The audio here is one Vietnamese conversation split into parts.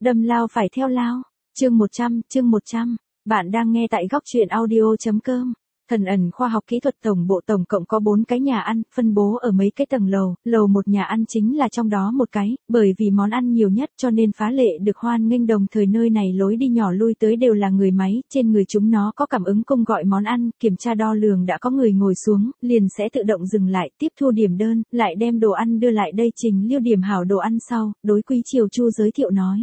Đâm lao phải theo lao. Chương 100. Bạn đang nghe tại góc truyện audio.com. Thần ẩn khoa học kỹ thuật tổng bộ tổng cộng có 4 cái nhà ăn, phân bố ở mấy cái tầng lầu, lầu một nhà ăn chính là trong đó một cái, bởi vì món ăn nhiều nhất cho nên phá lệ được hoan nghênh, đồng thời nơi này lối đi nhỏ lui tới đều là người máy, trên người chúng nó có cảm ứng cung gọi món ăn, kiểm tra đo lường đã có người ngồi xuống, liền sẽ tự động dừng lại, tiếp thu điểm đơn, lại đem đồ ăn đưa lại đây. Trình Lưu điểm hảo đồ ăn sau, đối Quý Triều Chu giới thiệu nói.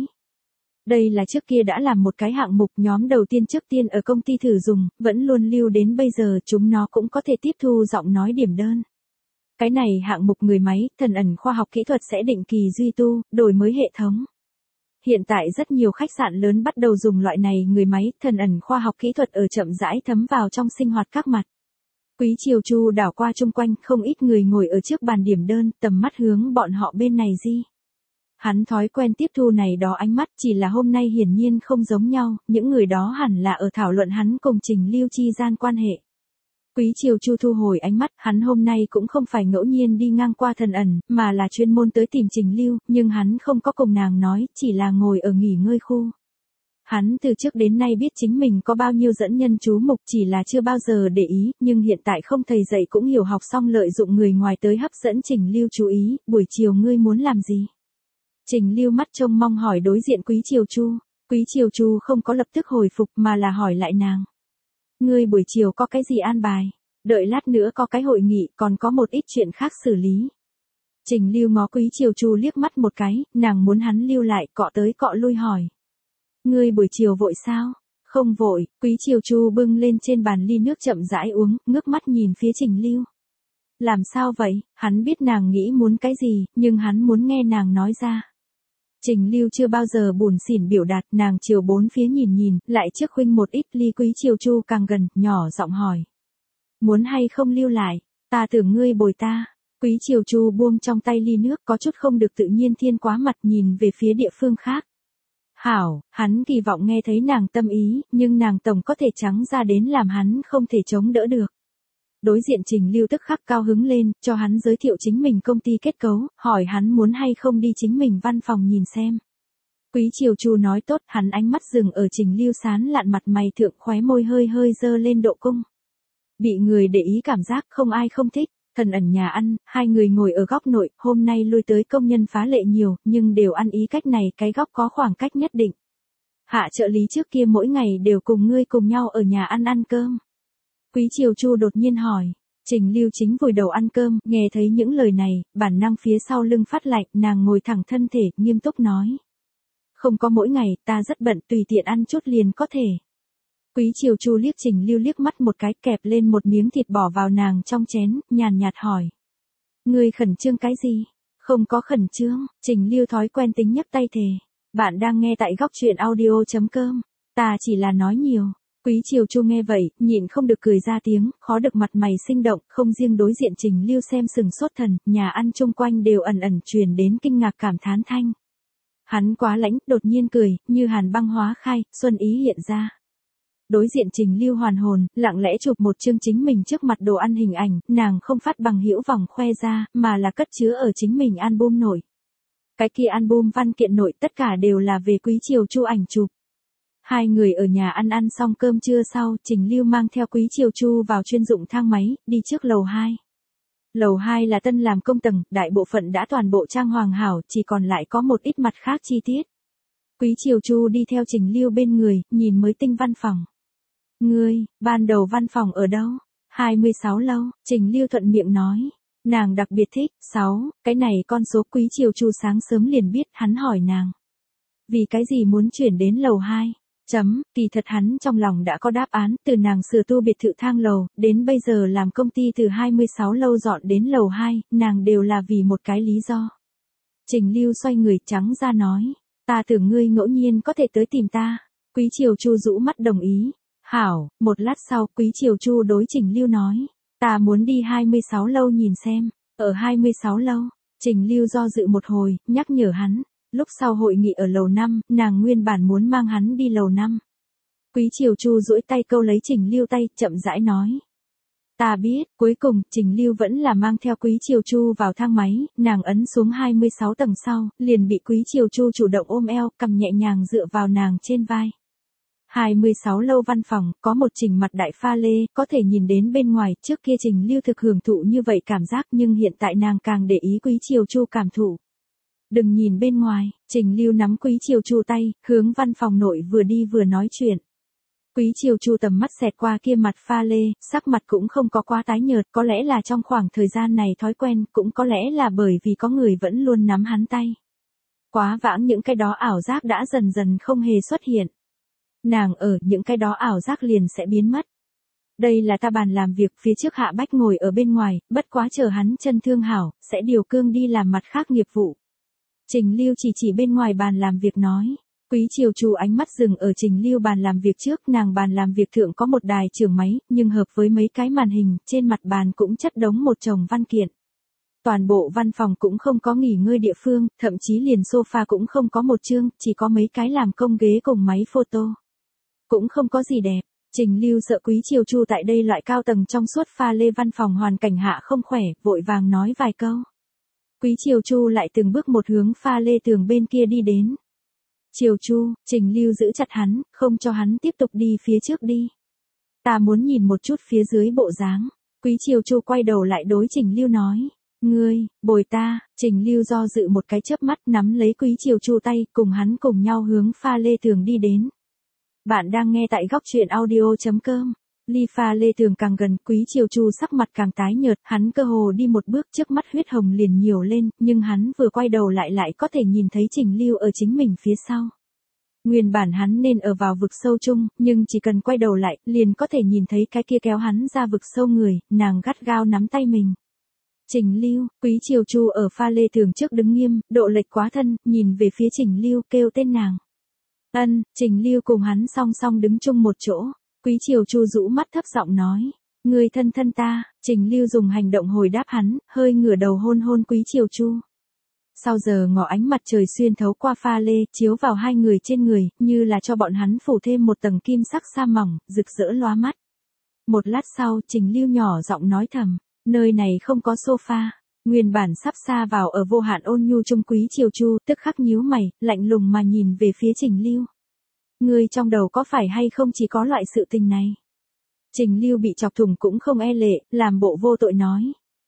Đây là trước kia đã làm một cái hạng mục nhóm đầu tiên trước tiên ở công ty thử dùng, vẫn luôn lưu đến bây giờ, chúng nó cũng có thể tiếp thu giọng nói điểm đơn. Cái này hạng mục người máy, thần ẩn khoa học kỹ thuật sẽ định kỳ duy tu, đổi mới hệ thống. Hiện tại rất nhiều khách sạn lớn bắt đầu dùng loại này người máy, thần ẩn khoa học kỹ thuật ở chậm rãi thấm vào trong sinh hoạt các mặt. Quý Triều Chu đảo qua chung quanh, không ít người ngồi ở trước bàn điểm đơn, tầm mắt hướng bọn họ bên này di. Hắn thói quen tiếp thu này đó ánh mắt, chỉ là hôm nay hiển nhiên không giống nhau, những người đó hẳn là ở thảo luận hắn cùng Trình Lưu chi gian quan hệ. Quý Triều Chu thu hồi ánh mắt, hắn hôm nay cũng không phải ngẫu nhiên đi ngang qua thần ẩn, mà là chuyên môn tới tìm Trình Lưu, nhưng hắn không có cùng nàng nói, chỉ là ngồi ở nghỉ ngơi khu. Hắn từ trước đến nay biết chính mình có bao nhiêu dẫn nhân chú mục, chỉ là chưa bao giờ để ý, nhưng hiện tại không thầy dạy cũng hiểu học xong lợi dụng người ngoài tới hấp dẫn Trình Lưu chú ý. Buổi chiều ngươi muốn làm gì? Trình Lưu mắt trông mong hỏi đối diện Quý Triều Chu. Quý Triều Chu không có lập tức hồi phục mà là hỏi lại nàng. Ngươi buổi chiều có cái gì an bài? Đợi lát nữa có cái hội nghị, còn có một ít chuyện khác xử lý. Trình Lưu ngó Quý Triều Chu liếc mắt một cái, nàng muốn hắn lưu lại, cọ tới cọ lui hỏi. Ngươi buổi chiều vội sao? Không vội. Quý Triều Chu bưng lên trên bàn ly nước chậm rãi uống, ngước mắt nhìn phía Trình Lưu. Làm sao vậy? Hắn biết nàng nghĩ muốn cái gì, nhưng hắn muốn nghe nàng nói ra. Trình Lưu chưa bao giờ buồn xỉn biểu đạt, nàng chiều bốn phía nhìn, lại trước khuynh một ít ly Quý Triều Chu càng gần, nhỏ giọng hỏi. Muốn hay không lưu lại? Ta tưởng ngươi bồi ta. Quý Triều Chu buông trong tay ly nước, có chút không được tự nhiên thiên quá mặt, nhìn về phía địa phương khác. Hảo, hắn kỳ vọng nghe thấy nàng tâm ý, nhưng nàng tổng có thể trắng ra đến làm hắn không thể chống đỡ được. Đối diện Trình Lưu tức khắc cao hứng lên, cho hắn giới thiệu chính mình công ty kết cấu, hỏi hắn muốn hay không đi chính mình văn phòng nhìn xem. Quý Triều Chu nói tốt, hắn ánh mắt dừng ở Trình Lưu sán lạn mặt mày thượng, khóe môi hơi dơ lên độ cung. Bị người để ý cảm giác không ai không thích. Thần ẩn nhà ăn, hai người ngồi ở góc nội, hôm nay lui tới công nhân phá lệ nhiều, nhưng đều ăn ý cách này, cái góc có khoảng cách nhất định. Hạ trợ lý trước kia mỗi ngày đều cùng ngươi cùng nhau ở nhà ăn cơm. Quý Triều Chu đột nhiên hỏi. Trình Lưu chính vùi đầu ăn cơm, nghe thấy những lời này, bản năng phía sau lưng phát lạnh, nàng ngồi thẳng thân thể, nghiêm túc nói. Không có mỗi ngày, ta rất bận, tùy tiện ăn chút liền có thể. Quý Triều Chu liếc Trình Lưu liếc mắt một cái, kẹp lên một miếng thịt bỏ vào nàng trong chén, nhàn nhạt hỏi. Ngươi khẩn trương cái gì? Không có khẩn trương. Trình Lưu thói quen tính nhấc tay thề. Bạn đang nghe tại góc truyện audio.com. Ta chỉ là nói nhiều. Quý Triều Chu nghe vậy, nhịn không được cười ra tiếng, khó được mặt mày sinh động, không riêng đối diện Trình Lưu xem sừng sốt thần, nhà ăn chung quanh đều ẩn truyền đến kinh ngạc cảm thán thanh. Hắn quá lãnh, đột nhiên cười, như hàn băng hóa khai, xuân ý hiện ra. Đối diện Trình Lưu hoàn hồn, lặng lẽ chụp một chương chính mình trước mặt đồ ăn hình ảnh, nàng không phát bằng hữu vòng khoe ra, mà là cất chứa ở chính mình album nội. Cái kia album văn kiện nội tất cả đều là về Quý Triều Chu ảnh chụp. Hai người ở nhà ăn xong cơm trưa sau, Trình Lưu mang theo Quý Triều Chu vào chuyên dụng thang máy, đi trước lầu 2. Lầu 2 là tân làm công tầng, đại bộ phận đã toàn bộ trang hoàng hảo, chỉ còn lại có một ít mặt khác chi tiết. Quý Triều Chu đi theo Trình Lưu bên người, nhìn mới tinh văn phòng. Ngươi, ban đầu văn phòng ở đâu? 26 lâu, Trình Lưu thuận miệng nói. Nàng đặc biệt thích, 6, cái này con số Quý Triều Chu sáng sớm liền biết, hắn hỏi nàng. Vì cái gì muốn chuyển đến lầu 2? Kỳ thật hắn trong lòng đã có đáp án, từ nàng sửa tu biệt thự thang lầu, đến bây giờ làm công ty từ 26 lâu dọn đến lầu 2, nàng đều là vì một cái lý do. Trình Lưu xoay người trắng ra nói. Ta tưởng ngươi ngẫu nhiên có thể tới tìm ta. Quý Triều Chu rũ mắt đồng ý. Hảo, một lát sau, Quý Triều Chu đối Trình Lưu nói. Ta muốn đi 26 lâu nhìn xem. Ở 26 lâu, Trình Lưu do dự một hồi, nhắc nhở hắn. Lúc sau hội nghị ở lầu 5, nàng nguyên bản muốn mang hắn đi lầu 5. Quý Triều Chu duỗi tay câu lấy Trình Lưu tay, chậm rãi nói. Ta biết, cuối cùng, Trình Lưu vẫn là mang theo Quý Triều Chu vào thang máy, nàng ấn xuống 26 tầng sau, liền bị Quý Triều Chu chủ động ôm eo, cầm nhẹ nhàng dựa vào nàng trên vai. 26 lâu văn phòng, có một Trình mặt đại pha lê, có thể nhìn đến bên ngoài, trước kia Trình Lưu thực hưởng thụ như vậy cảm giác nhưng hiện tại nàng càng để ý Quý Triều Chu cảm thụ. Đừng nhìn bên ngoài, Trình Lưu nắm Quý Triều Chu tay, hướng văn phòng nội vừa đi vừa nói chuyện. Quý Triều Chu tầm mắt xẹt qua kia mặt pha lê, sắc mặt cũng không có quá tái nhợt, có lẽ là trong khoảng thời gian này thói quen, cũng có lẽ là bởi vì có người vẫn luôn nắm hắn tay. Quá vãng những cái đó ảo giác đã dần dần không hề xuất hiện. Nàng ở những cái đó ảo giác liền sẽ biến mất. Đây là ta bàn làm việc, phía trước Hạ Bách ngồi ở bên ngoài, bất quá chờ hắn chân thương hảo, sẽ điều cương đi làm mặt khác nghiệp vụ. Trình Lưu chỉ bên ngoài bàn làm việc nói. Quý Triều Chu ánh mắt dừng ở Trình Lưu bàn làm việc trước, nàng bàn làm việc thượng có một đài trưởng máy, nhưng hợp với mấy cái màn hình, trên mặt bàn cũng chất đống một chồng văn kiện. Toàn bộ văn phòng cũng không có nghỉ ngơi địa phương, thậm chí liền sofa cũng không có một chương, chỉ có mấy cái làm công ghế cùng máy photo. Cũng không có gì đẹp. Trình Lưu sợ Quý Triều Chu tại đây loại cao tầng trong suốt pha lê văn phòng hoàn cảnh hạ không khỏe, vội vàng nói vài câu. Quý Triều Chu lại từng bước một hướng pha lê tường bên kia đi đến. Triều Chu, Trình Lưu giữ chặt hắn, không cho hắn tiếp tục đi phía trước đi. Ta muốn nhìn một chút phía dưới bộ dáng. Quý Triều Chu quay đầu lại đối Trình Lưu nói. Ngươi, bồi ta. Trình Lưu do dự một cái chớp mắt nắm lấy Quý Triều Chu tay, cùng hắn cùng nhau hướng pha lê tường đi đến. Bạn đang nghe tại góc truyện audio.com. Ly pha lê tường càng gần, Quý Triều Chu sắc mặt càng tái nhợt, hắn cơ hồ đi một bước trước mắt huyết hồng liền nhiều lên, nhưng hắn vừa quay đầu lại có thể nhìn thấy Trình Lưu ở chính mình phía sau. Nguyên bản hắn nên ở vào vực sâu chung, nhưng chỉ cần quay đầu lại, liền có thể nhìn thấy cái kia kéo hắn ra vực sâu người, nàng gắt gao nắm tay mình. Trình Lưu, Quý Triều Chu ở pha lê tường trước đứng nghiêm, độ lệch quá thân, nhìn về phía Trình Lưu kêu tên nàng. Trình Lưu cùng hắn song song đứng chung một chỗ. Quý Triều Chu rũ mắt thấp giọng nói. Người thân ta, Trình Lưu dùng hành động hồi đáp hắn, hơi ngửa đầu hôn hôn Quý Triều Chu. Sau giờ ngọ ánh mặt trời xuyên thấu qua pha lê, chiếu vào hai người trên người, như là cho bọn hắn phủ thêm một tầng kim sắc sa mỏng, rực rỡ lóa mắt. Một lát sau, Trình Lưu nhỏ giọng nói thầm, nơi này không có sofa. Nguyên bản sắp xa vào ở vô hạn ôn nhu trong Quý Triều Chu, tức khắc nhíu mày, lạnh lùng mà nhìn về phía Trình Lưu. Ngươi trong đầu có phải hay không chỉ có loại sự tình này? Trình Lưu bị chọc thủng cũng không e lệ, làm bộ vô tội nói.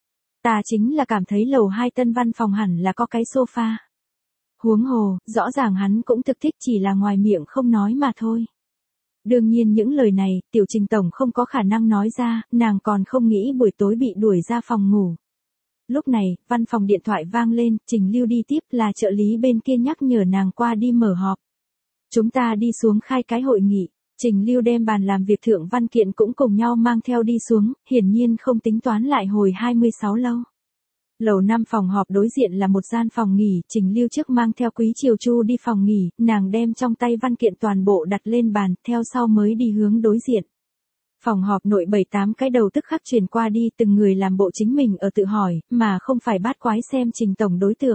Ta chính là cảm thấy lầu 2 tân văn phòng hẳn là có cái sofa. Huống hồ, rõ ràng hắn cũng thực thích, chỉ là ngoài miệng không nói mà thôi. Đương nhiên những lời này, tiểu Trình tổng không có khả năng nói ra, nàng còn không nghĩ buổi tối bị đuổi ra phòng ngủ. Lúc này, văn phòng điện thoại vang lên, Trình Lưu đi tiếp, là trợ lý bên kia nhắc nhở nàng qua đi mở họp. Chúng ta đi xuống khai cái hội nghị. Trình Lưu đem bàn làm việc thượng văn kiện cũng cùng nhau mang theo đi xuống, hiển nhiên không tính toán lại hồi 26 lâu. Lầu 5 phòng họp đối diện là một gian phòng nghỉ, Trình Lưu trước mang theo Quý Triều Chu đi phòng nghỉ, nàng đem trong tay văn kiện toàn bộ đặt lên bàn, theo sau mới đi hướng đối diện. Phòng họp nội 7-8 cái đầu tức khắc truyền qua đi, từng người làm bộ chính mình ở tự hỏi, mà không phải bát quái xem Trình tổng đối tượng.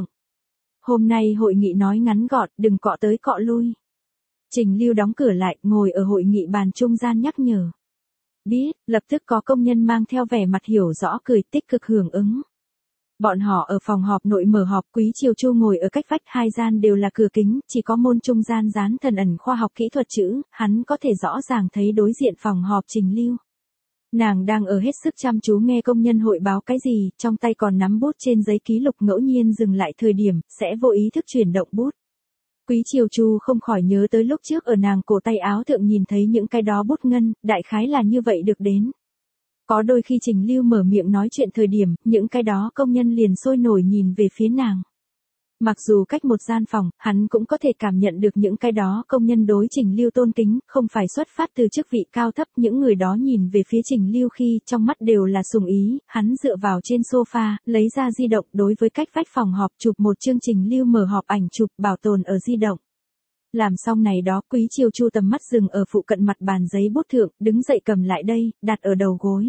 Hôm nay hội nghị nói ngắn gọn, đừng cọ tới cọ lui. Trình Lưu đóng cửa lại, ngồi ở hội nghị bàn trung gian nhắc nhở. Biết, lập tức có công nhân mang theo vẻ mặt hiểu rõ cười tích cực hưởng ứng. Bọn họ ở phòng họp nội mở họp, Quý Triều Chu ngồi ở cách vách, hai gian đều là cửa kính, chỉ có môn trung gian dán thần ẩn khoa học kỹ thuật chữ, hắn có thể rõ ràng thấy đối diện phòng họp Trình Lưu. Nàng đang ở hết sức chăm chú nghe công nhân hội báo cái gì, trong tay còn nắm bút trên giấy ký lục, ngẫu nhiên dừng lại thời điểm, sẽ vô ý thức chuyển động bút. Quý Triều Chu không khỏi nhớ tới lúc trước ở nàng cổ tay áo thượng nhìn thấy những cái đó bút ngân, đại khái là như vậy được đến. Có đôi khi Trình Lưu mở miệng nói chuyện thời điểm, những cái đó công nhân liền sôi nổi nhìn về phía nàng. Mặc dù cách một gian phòng, hắn cũng có thể cảm nhận được những cái đó công nhân đối Trình Lưu tôn kính, không phải xuất phát từ chức vị cao thấp, những người đó nhìn về phía Trình Lưu khi trong mắt đều là sùng ý, hắn dựa vào trên sofa, lấy ra di động, đối với cách vách phòng họp chụp một chương Trình Lưu mở họp ảnh chụp bảo tồn ở di động. Làm xong này đó, Quý Triều Chu tầm mắt dừng ở phụ cận mặt bàn giấy bút thượng, đứng dậy cầm lại đây, đặt ở đầu gối.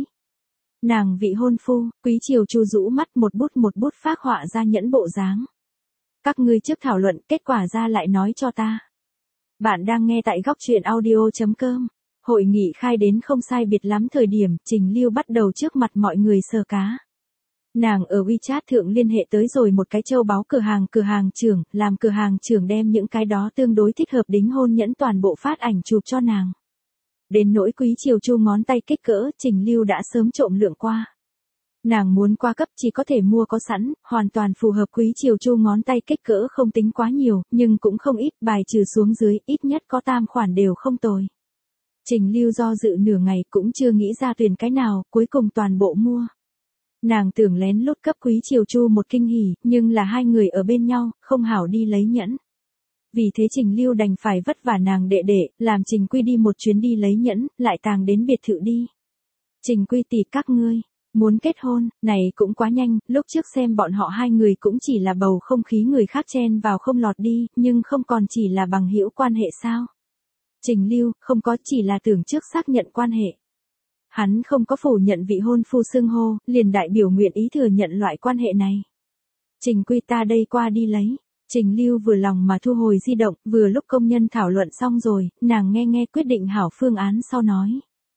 Nàng vị hôn phu, Quý Triều Chu rũ mắt một bút phác họa ra nhẫn bộ dáng. Các ngươi trước thảo luận, kết quả ra lại nói cho ta. Bạn đang nghe tại góc truyện audio.com. Hội nghị khai đến không sai biệt lắm thời điểm, Trình Lưu bắt đầu trước mặt mọi người sờ cá. Nàng ở WeChat thượng liên hệ tới rồi một cái châu báu cửa hàng trưởng, làm cửa hàng trưởng đem những cái đó tương đối thích hợp đính hôn nhẫn toàn bộ phát ảnh chụp cho nàng. Đến nỗi Quý Triều Chu ngón tay kích cỡ, Trình Lưu đã sớm trộm lượng qua. Nàng muốn qua cấp chỉ có thể mua có sẵn, hoàn toàn phù hợp Quý Triều Chu ngón tay kích cỡ không tính quá nhiều, nhưng cũng không ít, bài trừ xuống dưới, ít nhất có tam khoản đều không tồi. Trình Lưu do dự nửa ngày cũng chưa nghĩ ra tuyển cái nào, cuối cùng toàn bộ mua. Nàng tưởng lén lút cấp Quý Triều Chu một kinh hỉ, nhưng là hai người ở bên nhau, không hảo đi lấy nhẫn. Vì thế Trình Lưu đành phải vất vả nàng đệ đệ, làm Trình Quy đi một chuyến đi lấy nhẫn, lại tàng đến biệt thự đi. Trình Quy tỷ các ngươi, muốn kết hôn, này cũng quá nhanh, lúc trước xem bọn họ hai người cũng chỉ là bầu không khí người khác chen vào không lọt đi, nhưng không còn chỉ là bằng hữu quan hệ sao. Trình Lưu, không có chỉ là tưởng trước xác nhận quan hệ. Hắn không có phủ nhận vị hôn phu xưng hô, liền đại biểu nguyện ý thừa nhận loại quan hệ này. Trình Quy ta đây qua đi lấy. Trình Lưu vừa lòng mà thu hồi di động, vừa lúc công nhân thảo luận xong rồi, nàng nghe quyết định hảo phương án sau nói.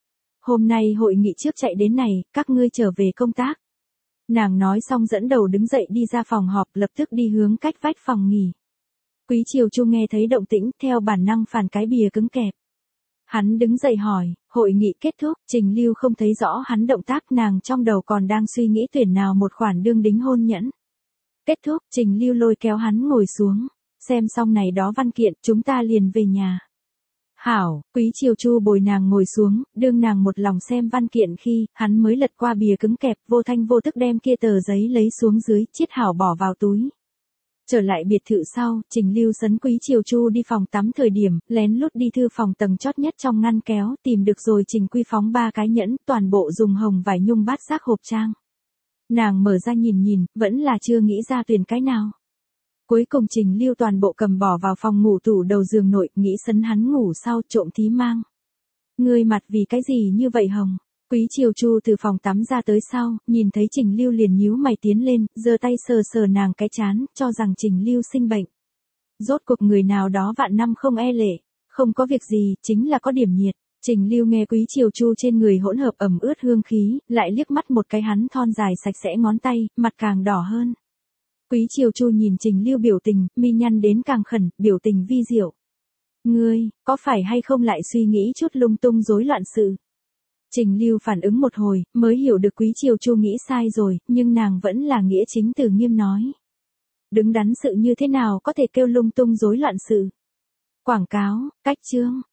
Hôm nay hội nghị trước chạy đến này, các ngươi trở về công tác. Nàng nói xong dẫn đầu đứng dậy đi ra phòng họp, lập tức đi hướng cách vách phòng nghỉ. Quý Triều Chu nghe thấy động tĩnh, theo bản năng phản cái bìa cứng kẹp. Hắn đứng dậy hỏi, hội nghị kết thúc, Trình Lưu không thấy rõ hắn động tác, nàng trong đầu còn đang suy nghĩ tuyển nào một khoản đương đính hôn nhẫn. Kết thúc, Trình Lưu lôi kéo hắn ngồi xuống, xem xong này đó văn kiện, chúng ta liền về nhà. Hảo, Quý Triều Chu bồi nàng ngồi xuống, đương nàng một lòng xem văn kiện khi, hắn mới lật qua bìa cứng kẹp, vô thanh vô tức đem kia tờ giấy lấy xuống dưới, chiết hảo bỏ vào túi. Trở lại biệt thự sau, Trình Lưu sấn Quý Triều Chu đi phòng tắm thời điểm, lén lút đi thư phòng tầng chót nhất trong ngăn kéo, tìm được rồi Trình Quy phóng 3 cái nhẫn, toàn bộ dùng hồng vải nhung bát giác hộp trang. Nàng mở ra nhìn, vẫn là chưa nghĩ ra tuyển cái nào. Cuối cùng Trình Lưu toàn bộ cầm bỏ vào phòng ngủ tủ đầu giường nội, nghĩ sấn hắn ngủ sau trộm thí mang. Ngươi mặt vì cái gì như vậy hồng? Quý Triều Chu từ phòng tắm ra tới sau, nhìn thấy Trình Lưu liền nhíu mày tiến lên, giơ tay sờ nàng cái trán, cho rằng Trình Lưu sinh bệnh. Rốt cuộc người nào đó vạn năm không e lệ, không có việc gì, chính là có điểm nhiệt. Trình Lưu nghe Quý Triều Chu trên người hỗn hợp ẩm ướt hương khí, lại liếc mắt một cái hắn thon dài sạch sẽ ngón tay, mặt càng đỏ hơn. Quý Triều Chu nhìn Trình Lưu biểu tình, mi nhăn đến càng khẩn, biểu tình vi diệu. Ngươi, có phải hay không lại suy nghĩ chút lung tung rối loạn sự? Trình Lưu phản ứng một hồi, mới hiểu được Quý Triều Chu nghĩ sai rồi, nhưng nàng vẫn là nghĩa chính từ nghiêm nói. Đứng đắn sự như thế nào có thể kêu lung tung rối loạn sự? Quảng cáo, cách chương.